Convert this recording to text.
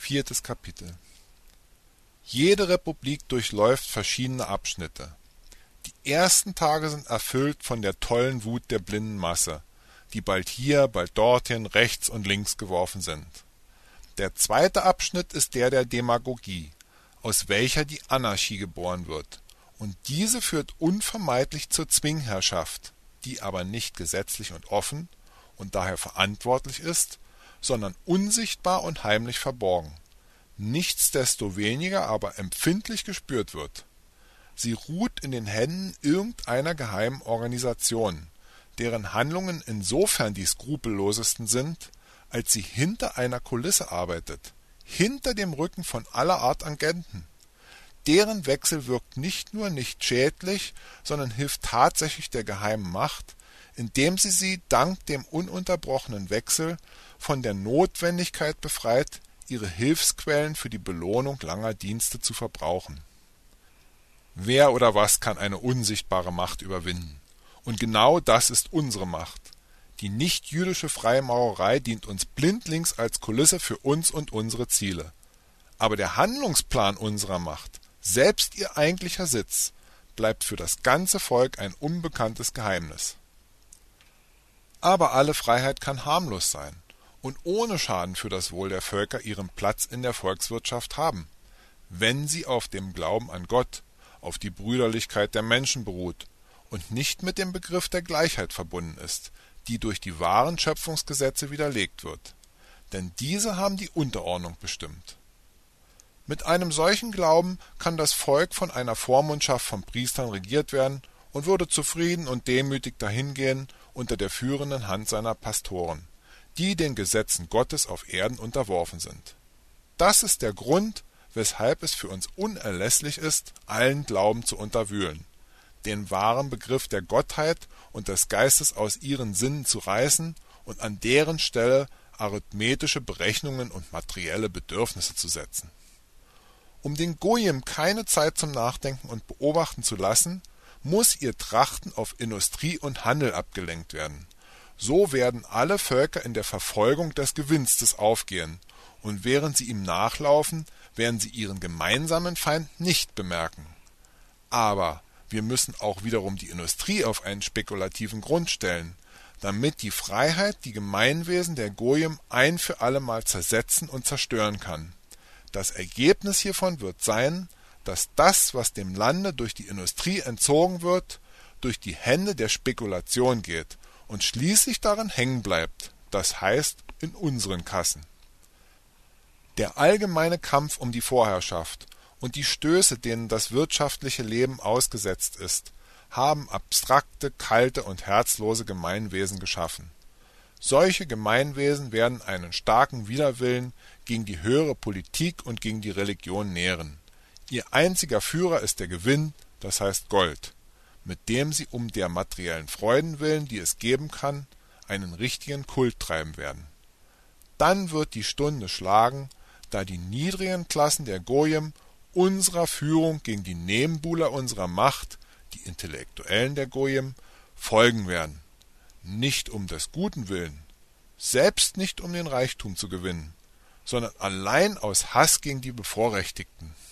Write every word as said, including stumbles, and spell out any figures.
Viertes Kapitel. Jede Republik durchläuft verschiedene Abschnitte. Die ersten Tage sind erfüllt von der tollen Wut der blinden Masse, die bald hier, bald dorthin, rechts und links geworfen sind. Der zweite Abschnitt ist der der Demagogie, aus welcher die Anarchie geboren wird, und diese führt unvermeidlich zur Zwingherrschaft, die aber nicht gesetzlich und offen und daher verantwortlich ist, sondern unsichtbar und heimlich verborgen, nichtsdestoweniger aber empfindlich gespürt wird. Sie ruht in den Händen irgendeiner geheimen Organisation, deren Handlungen insofern die skrupellosesten sind, als sie hinter einer Kulisse arbeitet, hinter dem Rücken von aller Art Agenten. Deren Wechsel wirkt nicht nur nicht schädlich, sondern hilft tatsächlich der geheimen Macht, indem sie sie dank dem ununterbrochenen Wechsel von der Notwendigkeit befreit, ihre Hilfsquellen für die Belohnung langer Dienste zu verbrauchen. Wer oder was kann eine unsichtbare Macht überwinden? Und genau das ist unsere Macht. Die nicht-jüdische Freimaurerei dient uns blindlings als Kulisse für uns und unsere Ziele. Aber der Handlungsplan unserer Macht, selbst ihr eigentlicher Sitz, bleibt für das ganze Volk ein unbekanntes Geheimnis. Aber alle Freiheit kann harmlos sein und ohne Schaden für das Wohl der Völker ihren Platz in der Volkswirtschaft haben, wenn sie auf dem Glauben an Gott, auf die Brüderlichkeit der Menschen beruht und nicht mit dem Begriff der Gleichheit verbunden ist, die durch die wahren Schöpfungsgesetze widerlegt wird, denn diese haben die Unterordnung bestimmt. Mit einem solchen Glauben kann das Volk von einer Vormundschaft von Priestern regiert werden und würde zufrieden und demütig dahingehen unter der führenden Hand seiner Pastoren, die den Gesetzen Gottes auf Erden unterworfen sind. Das ist der Grund, weshalb es für uns unerlässlich ist, allen Glauben zu unterwühlen, den wahren Begriff der Gottheit und des Geistes aus ihren Sinnen zu reißen und an deren Stelle arithmetische Berechnungen und materielle Bedürfnisse zu setzen. Um den Gojim keine Zeit zum Nachdenken und Beobachten zu lassen, muss ihr Trachten auf Industrie und Handel abgelenkt werden. So werden alle Völker in der Verfolgung des Gewinstes aufgehen, und während sie ihm nachlaufen, werden sie ihren gemeinsamen Feind nicht bemerken. Aber wir müssen auch wiederum die Industrie auf einen spekulativen Grund stellen, damit die Freiheit die Gemeinwesen der Gojim ein für allemal zersetzen und zerstören kann. Das Ergebnis hiervon wird sein, dass das, was dem Lande durch die Industrie entzogen wird, durch die Hände der Spekulation geht und schließlich darin hängen bleibt, das heißt in unseren Kassen. Der allgemeine Kampf um die Vorherrschaft und die Stöße, denen das wirtschaftliche Leben ausgesetzt ist, haben abstrakte, kalte und herzlose Gemeinwesen geschaffen. Solche Gemeinwesen werden einen starken Widerwillen gegen die höhere Politik und gegen die Religion nähren. Ihr einziger Führer ist der Gewinn, das heißt Gold, mit dem sie um der materiellen Freuden willen, die es geben kann, einen richtigen Kult treiben werden. Dann wird die Stunde schlagen, da die niedrigen Klassen der Gojim unserer Führung gegen die Nebenbuhler unserer Macht, die Intellektuellen der Gojim, folgen werden. Nicht um des Guten willen, selbst nicht um den Reichtum zu gewinnen, sondern allein aus Hass gegen die Bevorrechtigten.